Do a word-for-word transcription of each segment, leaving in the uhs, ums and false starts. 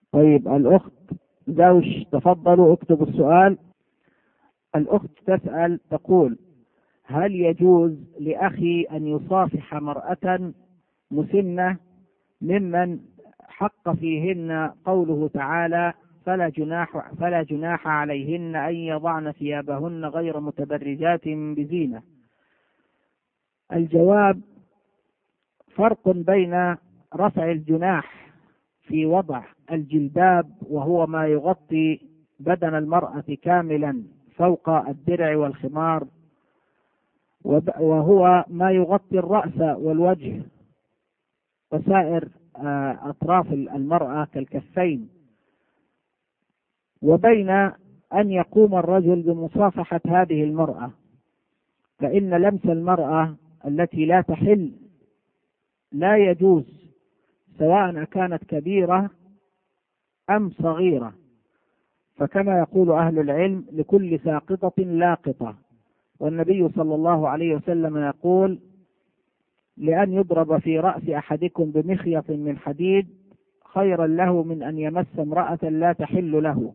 طيب الأخت زوج، تفضلوا اكتبوا السؤال. الأخت تسأل تقول: هل يجوز لأخي أن يصافح مرأة مسنة ممن حق فيهن قوله تعالى: فلا جناح, فلا جناح عليهن أن يضعن ثيابهن غير متبرجات بزينة؟ الجواب: فرق بين رفع الجناح في وضع الجلباب وهو ما يغطي بدن المرأة كاملا فوق الدرع والخمار، وهو ما يغطي الرأس والوجه وسائر أطراف المرأة كالكفين، وبين أن يقوم الرجل بمصافحة هذه المرأة، فإن لمس المرأة التي لا تحل لا يجوز، سواء كانت كبيرة أم صغيرة، فكما يقول أهل العلم: لكل ساقطة لاقطة. والنبي صلى الله عليه وسلم يقول: لأن يضرب في رأس أحدكم بمخيط من حديد خيرا له من أن يمس امرأة لا تحل له.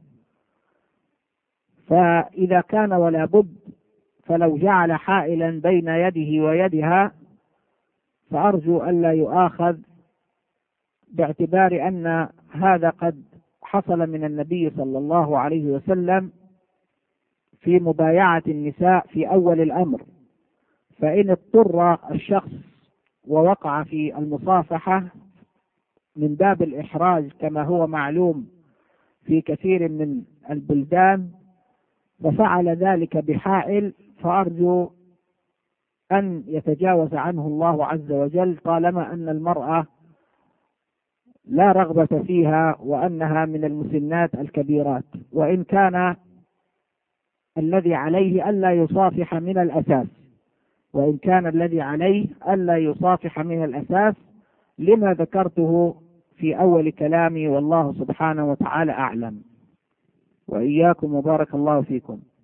فإذا كان ولا بد، فلو جعل حائلا بين يده ويدها فأرجو ألا يؤاخذ، باعتبار أن هذا قد حصل من النبي صلى الله عليه وسلم في مبايعة النساء في أول الأمر. فإن اضطر الشخص ووقع في المصافحة من باب الإحراج كما هو معلوم في كثير من البلدان وفعل ذلك بحائل، فأرجو أن يتجاوز عنه الله عز وجل، طالما أن المرأة لا رغبة فيها وأنها من المسنات الكبيرات. وإن كان الذي عليه ألا يصافح من الأساس، وإن كان الذي عليه ألا يصافح من الأساس لما ذكرته في أول كلامي، والله سبحانه وتعالى أعلم. وإياكم وبارك الله فيكم.